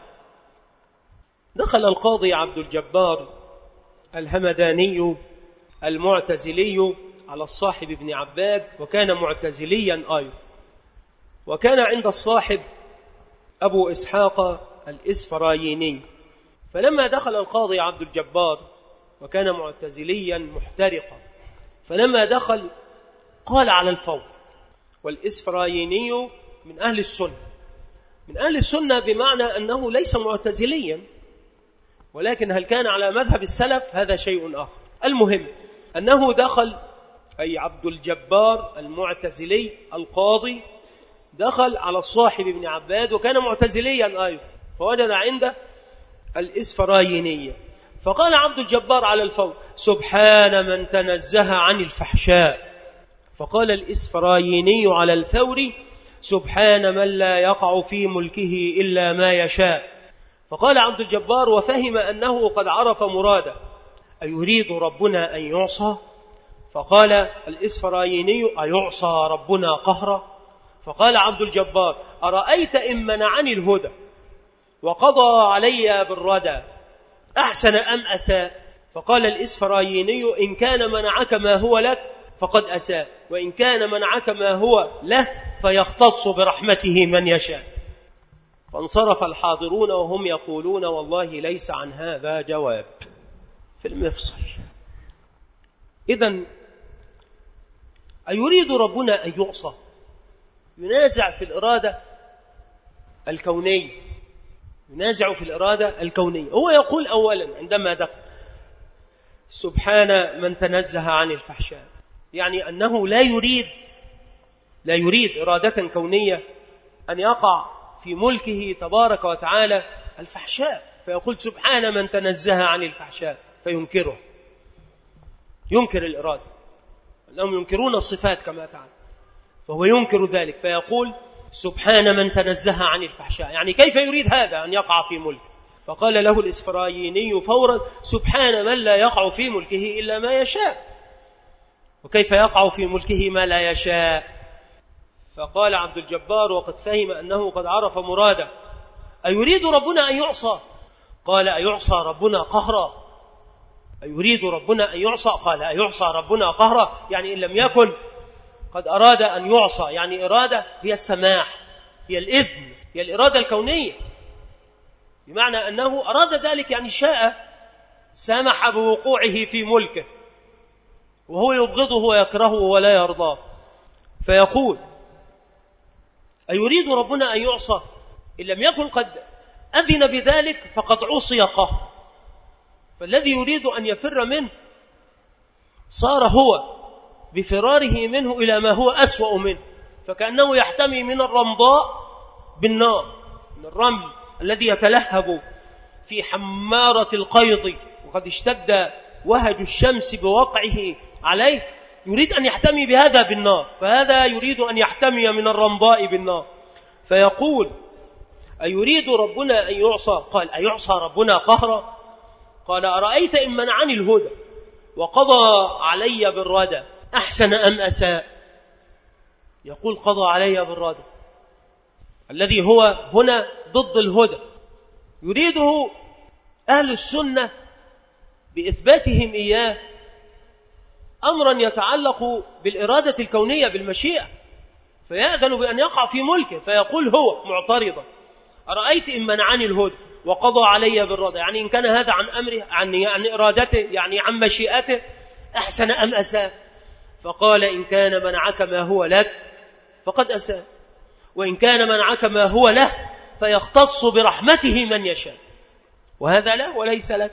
دخل القاضي عبد الجبار الهمداني المعتزلي على الصاحب ابن عباد، وكان معتزليا أيضا، وكان عند الصاحب أبو إسحاق الإسفرايني. فلما دخل القاضي عبد الجبار وكان معتزليا محترقا، فلما دخل قال على الفور، والإسفرايني من أهل السنة، من أهل السنة بمعنى أنه ليس معتزليا، ولكن هل كان على مذهب السلف هذا شيء آخر. المهم أنه دخل، أي عبد الجبار المعتزلي القاضي دخل على الصاحب ابن عباد وكان معتزليا أيضا، فوجد عنده الإسفراينية، فقال عبد الجبار على الفور: سبحان من تنزه عن الفحشاء. فقال الإسفرايني على الفور: سبحان من لا يقع في ملكه إلا ما يشاء. فقال عبد الجبار وفهم أنه قد عرف مراده: أيريد ربنا أن يعصى؟ فقال الإسفرايني: أيعصى ربنا قهرا؟ فقال عبد الجبار: أرأيت إن منعني الهدى وقضى علي بالردى أحسن أم أساء؟ فقال الإسفرايني: إن كان منعك ما هو لك فقد أساء، وإن كان منعك ما هو له فيختص برحمته من يشاء. فانصرف الحاضرون وهم يقولون: والله ليس عن هذا جواب في المفصل. إذن أيريد ربنا أن يعصى؟ ينازع في الإرادة الكونية، ينازع في الإرادة الكونية. هو يقول أولا عندما دخل: سبحان من تنزه عن الفحشاء، يعني أنه لا يريد لا يريد إرادة كونية أن يقع في ملكه تبارك وتعالى الفحشاء، فيقول سبحان من تنزه عن الفحشاء، فينكره، ينكر الإرادة، أنهم ينكرون الصفات كما تعلم، فهو ينكر ذلك فيقول سبحان من تنزه عن الفحشاء. يعني كيف يريد هذا أن يقع في ملكه؟ فقال له الإسفرايني فورا سبحان من لا يقع في ملكه إلا ما يشاء، وكيف يقع في ملكه ما لا يشاء؟ فقال عبد الجبار وقد فهم أنه قد عرف مراده: أيريد ربنا أن يعصى؟ قال أيعصى ربنا قهرا؟ أيريد ربنا أن يعصى؟ قال أيعصى ربنا قهرا؟ يعني إن لم يكن قد أراد أن يعصى، يعني إرادة هي السماح، هي الإذن، هي الإرادة الكونية، بمعنى أنه أراد ذلك، يعني شاء سامح بوقوعه في ملكه، وهو يبغضه ويكرهه ولا يرضاه. فيقول أيريد ربنا أن يعصى؟ إن لم يكن قد أذن بذلك فقد عصي قهر. فالذي يريد أن يفر منه صار هو بفراره منه إلى ما هو أسوأ منه، فكأنه يحتمي من الرمضاء بالنار، من الرمل الذي يتلهب في حمارة القيض وقد اشتد وهج الشمس بوقعه عليه، يريد أن يحتمي بهذا بالنار، فهذا يريد أن يحتمي من الرمضاء بالنار. فيقول أيريد ربنا أن يعصى؟ قال أيعصى ربنا قهرا؟ قال أرأيت إن منعني الهدى وقضى علي بالردى أحسن أم أساء؟ يقول قضى علي بالردى، الذي هو هنا ضد الهدى، يريده أهل السنة بإثباتهم إياه أمرا يتعلق بالإرادة الكونية بالمشيئة، فيأذن بأن يقع في ملكه، فيقول هو معترضا أرأيت إن منعني الهدى وقضى علي بالرضا، يعني إن كان هذا عن أمره، عن, عن إرادته، يعني عن مشيئته، أحسن أم أساء؟ فقال إن كان منعك ما هو لك فقد أساء، وإن كان منعك ما هو له فيختص برحمته من يشاء، وهذا له وليس لك.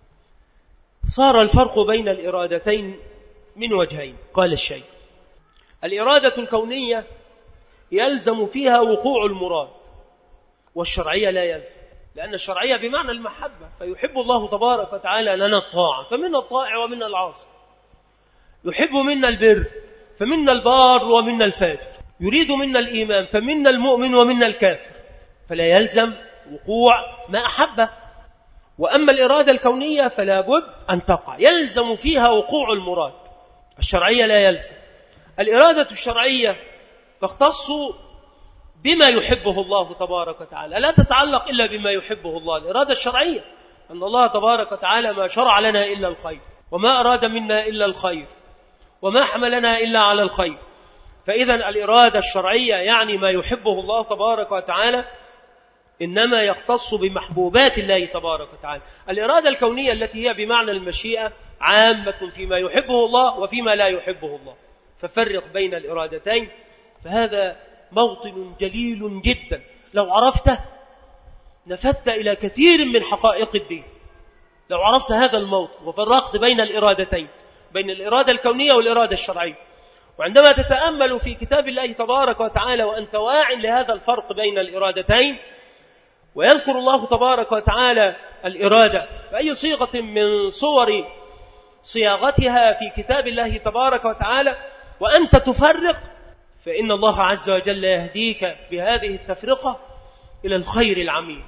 صار الفرق بين الإرادتين من وجهين. قال الشيخ الإرادة الكونية يلزم فيها وقوع المراد، والشرعية لا يلزم، لأن الشرعية بمعنى المحبة، فيحب الله تبارك وتعالى لنا الطاعة فمنا الطائع ومنا العاصي، يحب منا البر فمنا البار ومنا الفاجر، يريد منا الإيمان فمنا المؤمن ومنا الكافر، فلا يلزم وقوع ما أحبه. وأما الإرادة الكونية فلا بد أن تقع، يلزم فيها وقوع المراد، الشرعية لا يلزم. الإرادة الشرعية تختص بما يحبه الله تبارك وتعالى، لا تتعلق إلا بما يحبه الله. الإرادة الشرعية أن الله تبارك وتعالى ما شرع لنا إلا الخير، وما أراد منا إلا الخير، وما حملنا إلا على الخير. فإذا الإرادة الشرعية يعني ما يحبه الله تبارك وتعالى إنما يختص بمحبوبات الله تبارك وتعالى. الإرادة الكونية التي هي بمعنى المشيئة عامة فيما يحبه الله وفيما لا يحبه الله، ففرق بين الإرادتين، فهذا موطن جليل جدا، لو عرفته نفذت إلى كثير من حقائق الدين. لو عرفت هذا الموطن وفرقت بين الإرادتين، بين الإرادة الكونية والإرادة الشرعية، وعندما تتأمل في كتاب الله تبارك وتعالى وأنت واع لهذا الفرق بين الإرادتين، ويذكر الله تبارك وتعالى الإرادة بأي صيغة من صور صياغتها في كتاب الله تبارك وتعالى، وأنت تفرق، فإن الله عز وجل يهديك بهذه التفرقة إلى الخير العميم،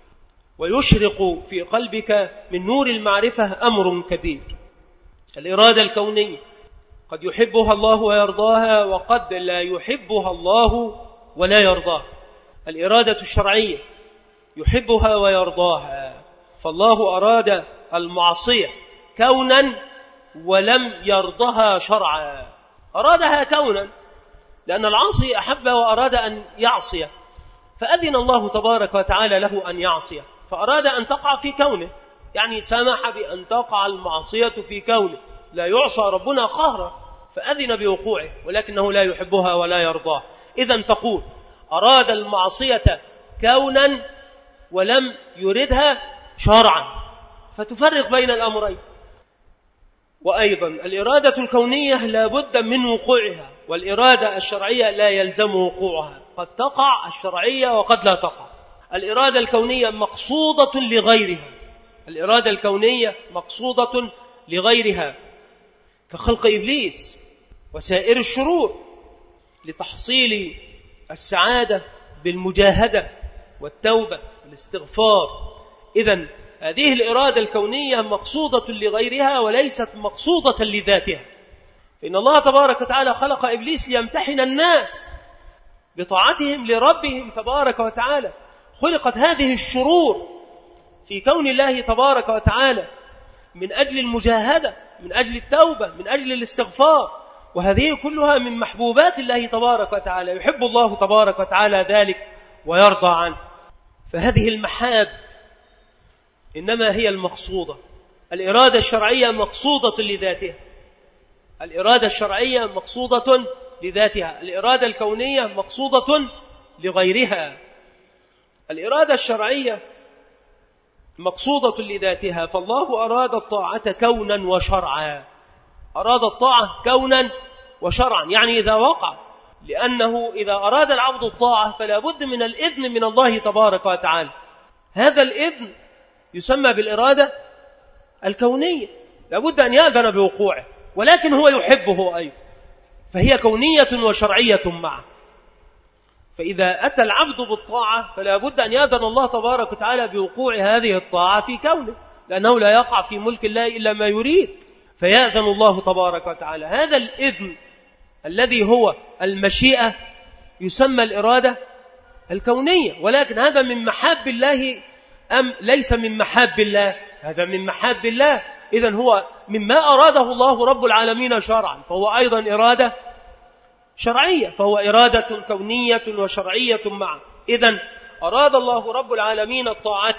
ويشرق في قلبك من نور المعرفة أمر كبير. الإرادة الكونية قد يحبها الله ويرضاها، وقد لا يحبها الله ولا يرضاها. الإرادة الشرعية يحبها ويرضاها، فالله أراد المعصية كونا ولم يرضها شرعا، أرادها كونا لأن العاصي أحب وأراد أن يعصي، فأذن الله تبارك وتعالى له أن يعصي، فأراد أن تقع في كونه، يعني سمح بأن تقع المعصية في كونه، لا يعصى ربنا قهرا، فأذن بوقوعه، ولكنه لا يحبها ولا يرضاه. إذن تقول أراد المعصية كونا ولم يردها شرعا، فتفرق بين الأمرين. وأيضا الإرادة الكونية لا بد من وقوعها، والإرادة الشرعية لا يلزم وقوعها، قد تقع الشرعية وقد لا تقع، الإرادة الكونية مقصودة لغيرها، الإرادة الكونية مقصودة لغيرها كخلق إبليس وسائر الشرور لتحصيل السعادة بالمجاهدة والتوبة والاستغفار. إذن هذه الإرادة الكونية مقصودة لغيرها وليست مقصودة لذاتها، فإن الله تبارك وتعالى خلق إبليس ليمتحن الناس بطاعتهم لربهم تبارك وتعالى. خلقت هذه الشرور في كون الله تبارك وتعالى من أجل المجاهدة، من أجل التوبة، من أجل الاستغفار، وهذه كلها من محبوبات الله تبارك وتعالى، يحب الله تبارك وتعالى ذلك ويرضى عنه. فهذه المحاب إنما هي المقصودة. الإرادة الشرعية مقصودة لذاتها، الإرادة الشرعية مقصودة لذاتها، الإرادة الكونية مقصودة لغيرها. الإرادة الشرعية مقصودة لذاتها، فالله أراد الطاعة كونا وشرعا، أراد الطاعة كونا وشرعا، يعني إذا وقع، لأنه إذا أراد العبد الطاعة فلا بد من الإذن من الله تبارك وتعالى. هذا الإذن يسمى بالإرادة الكونية، لا بد أن يأذن بوقوعه، ولكن هو يحبه أيضا، فهي كونية وشرعية معه. فإذا أتى العبد بالطاعة فلا بد أن يأذن الله تبارك وتعالى بوقوع هذه الطاعة في كونه، لأنه لا يقع في ملك الله إلا ما يريد، فيأذن الله تبارك وتعالى. هذا الإذن الذي هو المشيئة يسمى الإرادة الكونية، ولكن هذا من محاب الله أم ليس من محاب الله؟ هذا من محاب الله، إذن هو مما أراده الله رب العالمين شرعا، فهو أيضا إرادة شرعية، فهو إرادة كونية وشرعية معا. إذن أراد الله رب العالمين الطاعة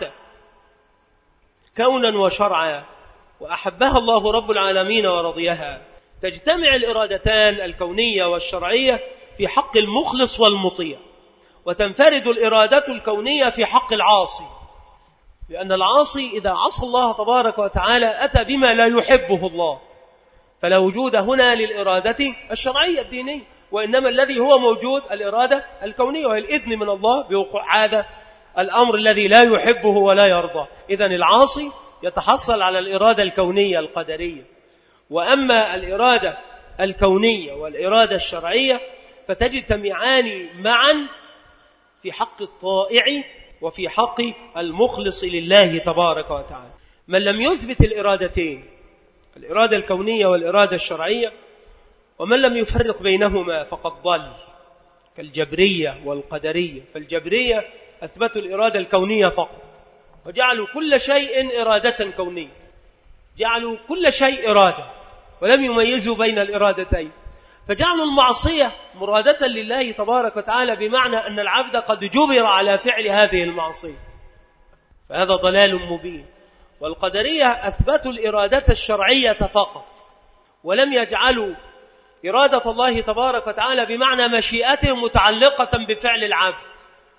كونا وشرعا، وأحبها الله رب العالمين ورضيها. تجتمع الإرادتان الكونية والشرعية في حق المخلص والمطيع، وتنفرد الإرادة الكونية في حق العاصي، لأن العاصي إذا عصى الله تبارك وتعالى أتى بما لا يحبه الله، فلا وجود هنا للإرادة الشرعية الدينية، وإنما الذي هو موجود الإرادة الكونية، وهي الإذن من الله بوقوع هذا الأمر الذي لا يحبه ولا يرضى. إذن العاصي يتحصل على الإرادة الكونية القدرية، وأما الإرادة الكونية والإرادة الشرعية فتجتمعان معا في حق الطائع وفي حق المخلص لله تبارك وتعالى. من لم يثبت الإرادتين، الإرادة الكونية والإرادة الشرعية، ومن لم يفرق بينهما فقد ضل، كالجبرية والقدرية. فالجبرية أثبتوا الإرادة الكونية فقط، وجعلوا كل شيء إرادة كونية، جعلوا كل شيء إرادة ولم يميزوا بين الإرادتين، فجعلوا المعصية مرادة لله تبارك وتعالى، بمعنى أن العبد قد جبر على فعل هذه المعصية، فهذا ضلال مبين. والقدرية أثبتوا الإرادة الشرعية فقط، ولم يجعلوا إرادة الله تبارك وتعالى بمعنى مشيئته متعلقة بفعل العبد،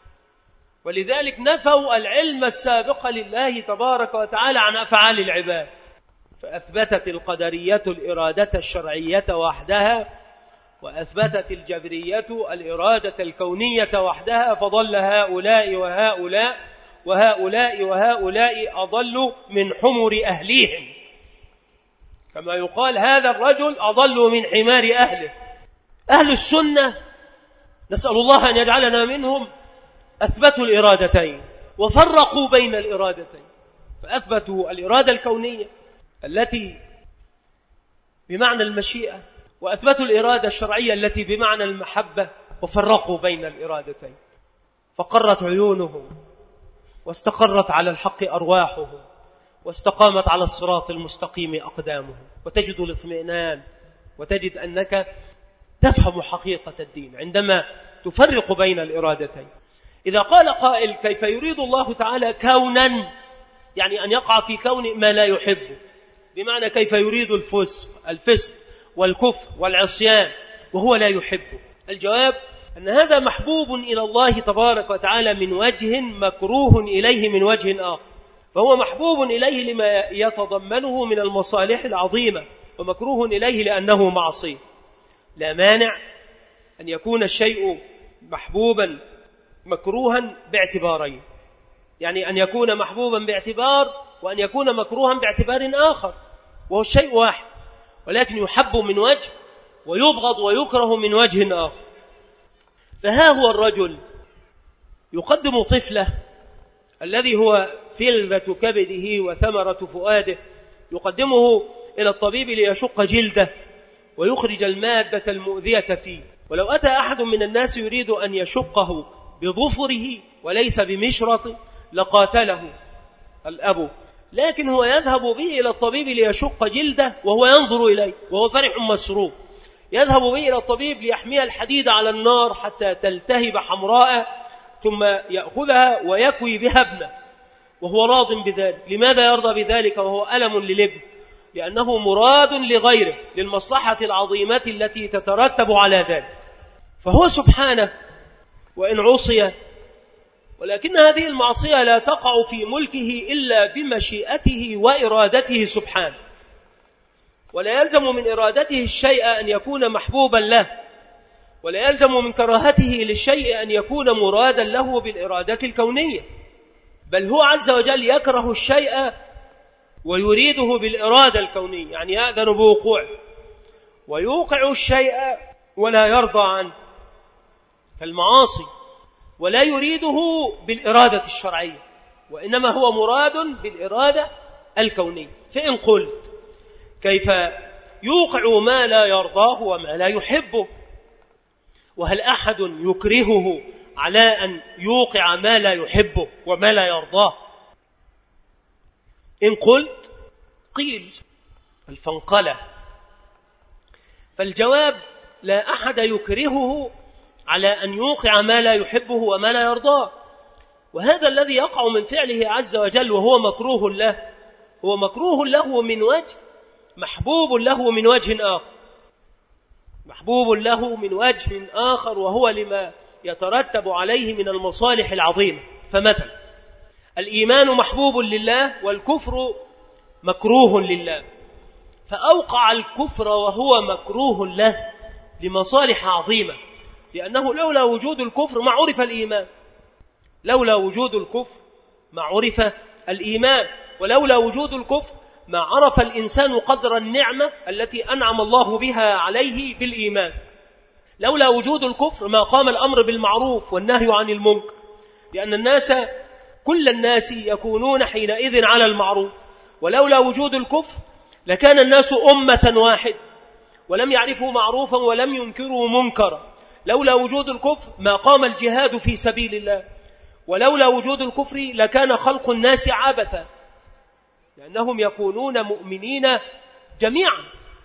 ولذلك نفوا العلم السابق لله تبارك وتعالى عن أفعال العباد، فأثبتت القدرية الإرادة الشرعية وحدها، وأثبتت الجبرية الإرادة الكونية وحدها، فضل هؤلاء وهؤلاء وهؤلاء وهؤلاء أضلوا من حمر أهليهم، كما يقال هذا الرجل أضل من حمار أهله. أهل السنة نسأل الله أن يجعلنا منهم أثبتوا الإرادتين وفرقوا بين الإرادتين، فأثبتوا الإرادة الكونية التي بمعنى المشيئة، وأثبتوا الإرادة الشرعية التي بمعنى المحبة، وفرقوا بين الإرادتين، فقرت عيونهم واستقرت على الحق أرواحهم، واستقامت على الصراط المستقيم أقدامهم، وتجد الاطمئنان، وتجد أنك تفهم حقيقة الدين عندما تفرق بين الإرادتين. إذا قال قائل كيف يريد الله تعالى كونا، يعني أن يقع في كون ما لا يحبه، بمعنى كيف يريد الفسق الفسق والكفر والعصيان وهو لا يحبه؟ الجواب أن هذا محبوب إلى الله تبارك وتعالى من وجه، مكروه إليه من وجه آخر. فهو محبوب إليه لما يتضمنه من المصالح العظيمة، ومكروه إليه لأنه معصية. لا مانع أن يكون الشيء محبوبا مكروها باعتبارين: يعني أن يكون محبوبا باعتبار وأن يكون مكروها باعتبار آخر، وهو الشيء واحد، ولكن يحب من وجه ويبغض ويكره من وجه آخر. فها هو الرجل يقدم طفله الذي هو فلذة كبده وثمرة فؤاده، يقدمه إلى الطبيب ليشق جلده ويخرج المادة المؤذية فيه. ولو أتى أحد من الناس يريد أن يشقه بظفره وليس بمشرط لقاتله الأب، لكن هو يذهب به إلى الطبيب ليشق جلده وهو ينظر إليه وهو فرح مسرور، يذهب به إلى الطبيب ليحمي الحديد على النار حتى تلتهب حمراء ثم يأخذها ويكوي بها ابنه وهو راض بذلك. لماذا يرضى بذلك وهو ألم للابن؟ لأنه مراد لغيره، للمصلحة العظيمة التي تترتب على ذلك. فهو سبحانه وإن عصي، ولكن هذه المعصية لا تقع في ملكه إلا بمشيئته وإرادته سبحانه، ولا يلزم من إرادته الشيء أن يكون محبوبا له، ولا يلزم من كراهته للشيء أن يكون مرادا له بالإرادة الكونية، بل هو عز وجل يكره الشيء ويريده بالإرادة الكونية، يعني يأذن بوقوعه، ويوقع الشيء ولا يرضى عنه كالمعاصي، ولا يريده بالإرادة الشرعية، وإنما هو مراد بالإرادة الكونية. فإن قلت كيف يوقع ما لا يرضاه وما لا يحبه؟ وهل أحد يكرهه على أن يوقع ما لا يحبه وما لا يرضاه؟ إن قلت قيل الفنقلة، فالجواب لا أحد يكرهه على أن يوقع ما لا يحبه وما لا يرضاه، وهذا الذي يقع من فعله عز وجل وهو مكروه له، هو مكروه له من وجه، محبوب له من وجه آخر، محبوب له من وجه آخر، وهو لما يترتب عليه من المصالح العظيمة. فمثلا الإيمان محبوب لله والكفر مكروه لله، فأوقع الكفر وهو مكروه له لمصالح عظيمة، لأنه لولا وجود الكفر ما عرف الإيمان، لولا وجود الكفر ما عرف الإيمان، ولولا وجود الكفر ما عرف الإنسان قدر النعمة التي أنعم الله بها عليه بالإيمان، لولا وجود الكفر ما قام الأمر بالمعروف والنهي عن المنكر، لأن الناس كل الناس يكونون حينئذ على المعروف، ولولا وجود الكفر لكان الناس أمة واحد ولم يعرفوا معروفا ولم ينكروا منكرا، لولا وجود الكفر ما قام الجهاد في سبيل الله، ولولا وجود الكفر لكان خلق الناس عبثا، لأنهم يكونون مؤمنين جميعا.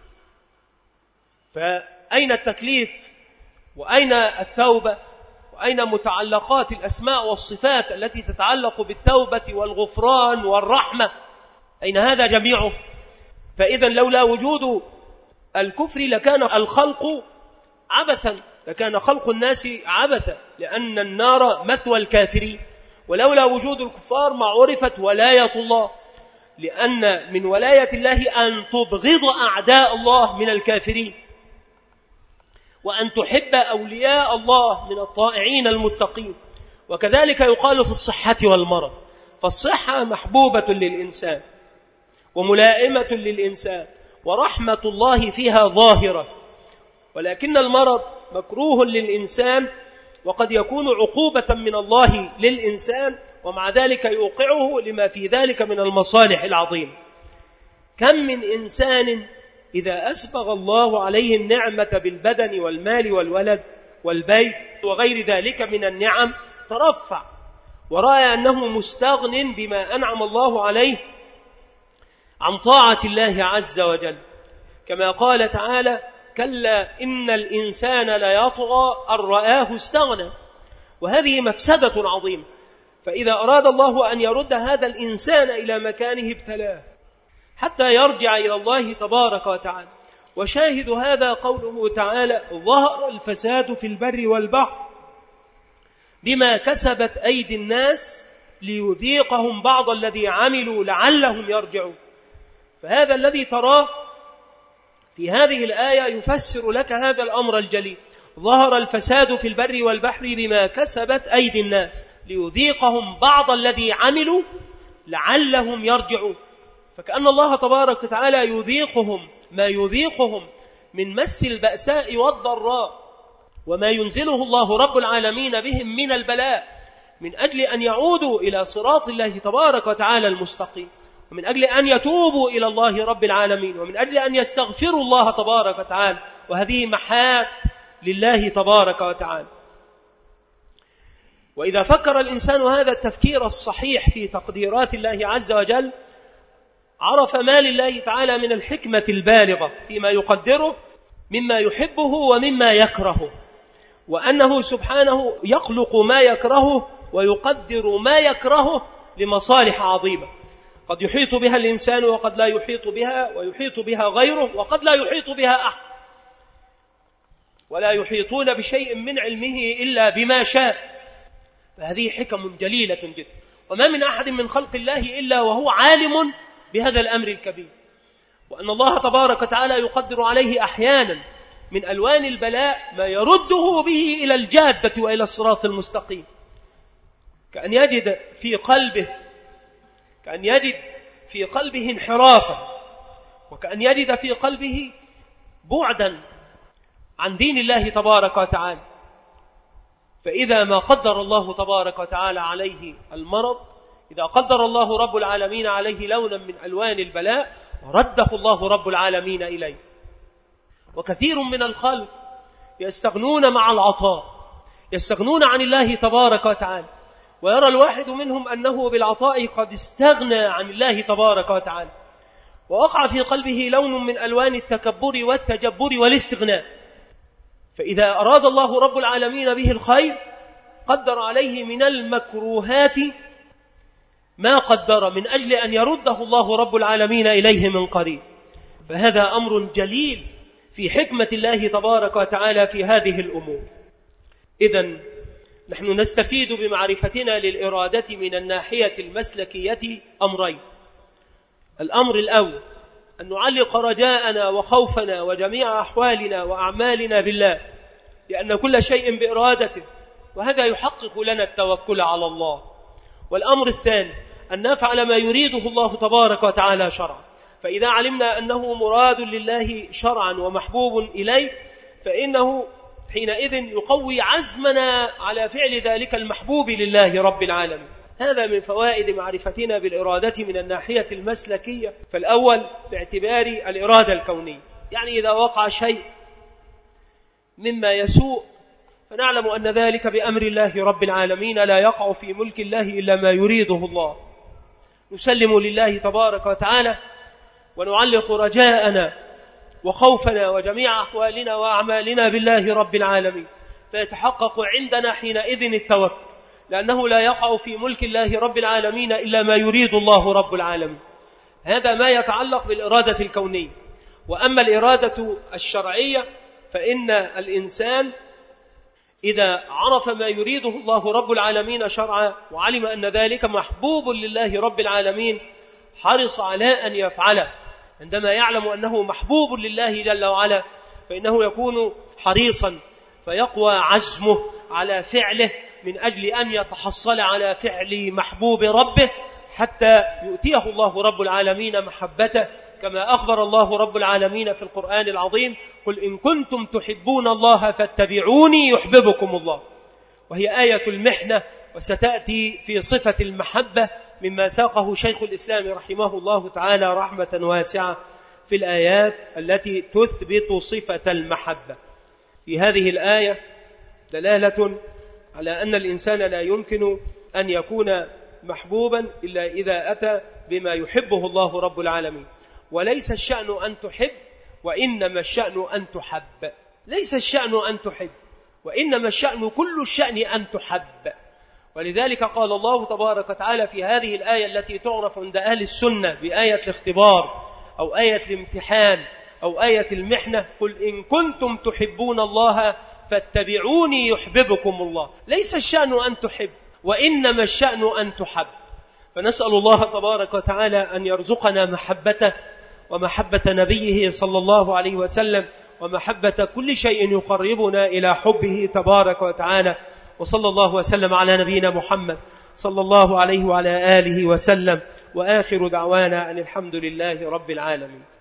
فأين التكليف وأين التوبة وأين متعلقات الأسماء والصفات التي تتعلق بالتوبة والغفران والرحمة؟ أين هذا جميعه؟ فإذا لولا وجود الكفر لكان الخلق عبثا، لكان خلق الناس عبثا، لأن النار مثوى الكافرين، ولولا وجود الكفار ما عرفت ولاية الله، لأن من ولاية الله أن تبغض أعداء الله من الكافرين، وأن تحب أولياء الله من الطائعين المتقين. وكذلك يقال في الصحة والمرض، فالصحة محبوبة للإنسان وملائمة للإنسان ورحمة الله فيها ظاهرة، ولكن المرض مكروه للإنسان وقد يكون عقوبة من الله للإنسان، ومع ذلك يوقعه لما في ذلك من المصالح العظيمة. كم من إنسان إذا أسبغ الله عليه النعمة بالبدن والمال والولد والبيت وغير ذلك من النعم ترفع ورأى أنه مستغن بما أنعم الله عليه عن طاعة الله عز وجل، كما قال تعالى: كلا إن الإنسان ليطغى أن رآه استغنى. وهذه مفسدة عظيمة، فإذا أراد الله أن يرد هذا الإنسان إلى مكانه ابتلاه حتى يرجع إلى الله تبارك وتعالى. وشاهد هذا قوله تعالى: ظهر الفساد في البر والبحر بما كسبت أيدي الناس ليذيقهم بعض الذي عملوا لعلهم يرجعون. فهذا الذي تراه في هذه الآية يفسر لك هذا الأمر الجليل: ظهر الفساد في البر والبحر بما كسبت أيدي الناس. ليذيقهم بعض الذي عملوا لعلهم يرجعون. فكأن الله تبارك وتعالى يذيقهم ما يذيقهم من مس البأساء والضراء وما ينزله الله رب العالمين بهم من البلاء من أجل أن يعودوا إلى صراط الله تبارك وتعالى المستقيم، ومن أجل أن يتوبوا إلى الله رب العالمين، ومن أجل أن يستغفروا الله تبارك وتعالى، وهذه محاب لله تبارك وتعالى. وإذا فكر الإنسان هذا التفكير الصحيح في تقديرات الله عز وجل عرف ما لله تعالى من الحكمة البالغة فيما يقدره مما يحبه ومما يكرهه، وأنه سبحانه يخلق ما يكرهه ويقدر ما يكرهه لمصالح عظيمة قد يحيط بها الإنسان وقد لا يحيط بها، ويحيط بها غيره وقد لا يحيط بها أحد، ولا يحيطون بشيء من علمه إلا بما شاء. فهذه حكم جليلة جدا، وما من أحد من خلق الله إلا وهو عالم بهذا الأمر الكبير، وأن الله تبارك وتعالى يقدر عليه أحيانا من ألوان البلاء ما يرده به إلى الجادة وإلى الصراط المستقيم، كأن يجد في قلبه كأن يجد في قلبه انحرافا، وكأن يجد في قلبه بعدا عن دين الله تبارك وتعالى. فإذا ما قدر الله تبارك وتعالى عليه المرض، إذا قدر الله رب العالمين عليه لونا من ألوان البلاء، رده الله رب العالمين إليه. وكثير من الخلق يستغنون مع العطاء، يستغنون عن الله تبارك وتعالى، ويرى الواحد منهم أنه بالعطاء قد استغنى عن الله تبارك وتعالى، ووقع في قلبه لون من ألوان التكبر والتجبر والاستغناء. فإذا أراد الله رب العالمين به الخير قدر عليه من المكروهات ما قدر من أجل أن يرده الله رب العالمين إليه من قريب. فهذا أمر جليل في حكمة الله تبارك وتعالى في هذه الأمور. إذن نحن نستفيد بمعرفتنا للإرادة من الناحية المسلكية أمرين. الأمر الأول أن نعلق رجاءنا وخوفنا وجميع أحوالنا وأعمالنا بالله، لأن كل شيء بإرادته، وهذا يحقق لنا التوكل على الله. والأمر الثاني أن نفعل ما يريده الله تبارك وتعالى شرعا، فإذا علمنا أنه مراد لله شرعا ومحبوب إليه فإنه حينئذ يقوي عزمنا على فعل ذلك المحبوب لله رب العالمين. هذا من فوائد معرفتنا بالإرادة من الناحية المسلكية. فالأول باعتبار الإرادة الكونية، يعني إذا وقع شيء مما يسوء فنعلم أن ذلك بأمر الله رب العالمين، لا يقع في ملك الله إلا ما يريده الله. نسلم لله تبارك وتعالى ونعلق رجاءنا وخوفنا وجميع أحوالنا وأعمالنا بالله رب العالمين، فيتحقق عندنا حينئذ التوكل، لأنه لا يقع في ملك الله رب العالمين إلا ما يريد الله رب العالمين. هذا ما يتعلق بالإرادة الكونية. وأما الإرادة الشرعية فإن الإنسان إذا عرف ما يريده الله رب العالمين شرعا وعلم أن ذلك محبوب لله رب العالمين حرص على أن يفعله. عندما يعلم أنه محبوب لله جل وعلا فإنه يكون حريصا، فيقوى عزمه على فعله من أجل أن يتحصل على فعل محبوب ربه حتى يؤتيه الله رب العالمين محبته، كما أخبر الله رب العالمين في القرآن العظيم: قل إن كنتم تحبون الله فاتبعوني يحببكم الله. وهي آية المحنة، وستأتي في صفة المحبة مما ساقه شيخ الإسلام رحمه الله تعالى رحمة واسعة في الآيات التي تثبت صفة المحبة. في هذه الآية دلالة على أن الإنسان لا يمكن أن يكون محبوبا إلا إذا أتى بما يحبه الله رب العالمين. وليس الشأن أن تحب، وإنما الشأن أن تحب. ليس الشأن أن تحب، وإنما الشأن كل الشأن أن تحب. ولذلك قال الله تبارك وتعالى في هذه الآية التي تعرف عند أهل السنة بآية الاختبار أو آية الامتحان أو آية المحنة: قل إن كنتم تحبون الله فاتبعوني يحببكم الله. ليس الشأن أن تحب، وإنما الشأن أن تحب. فنسأل الله تبارك وتعالى أن يرزقنا محبته ومحبة نبيه صلى الله عليه وسلم، ومحبة كل شيء يقربنا إلى حبه تبارك وتعالى. وصلى الله وسلم على نبينا محمد صلى الله عليه وعلى آله وسلم، وآخر دعوانا أن الحمد لله رب العالمين.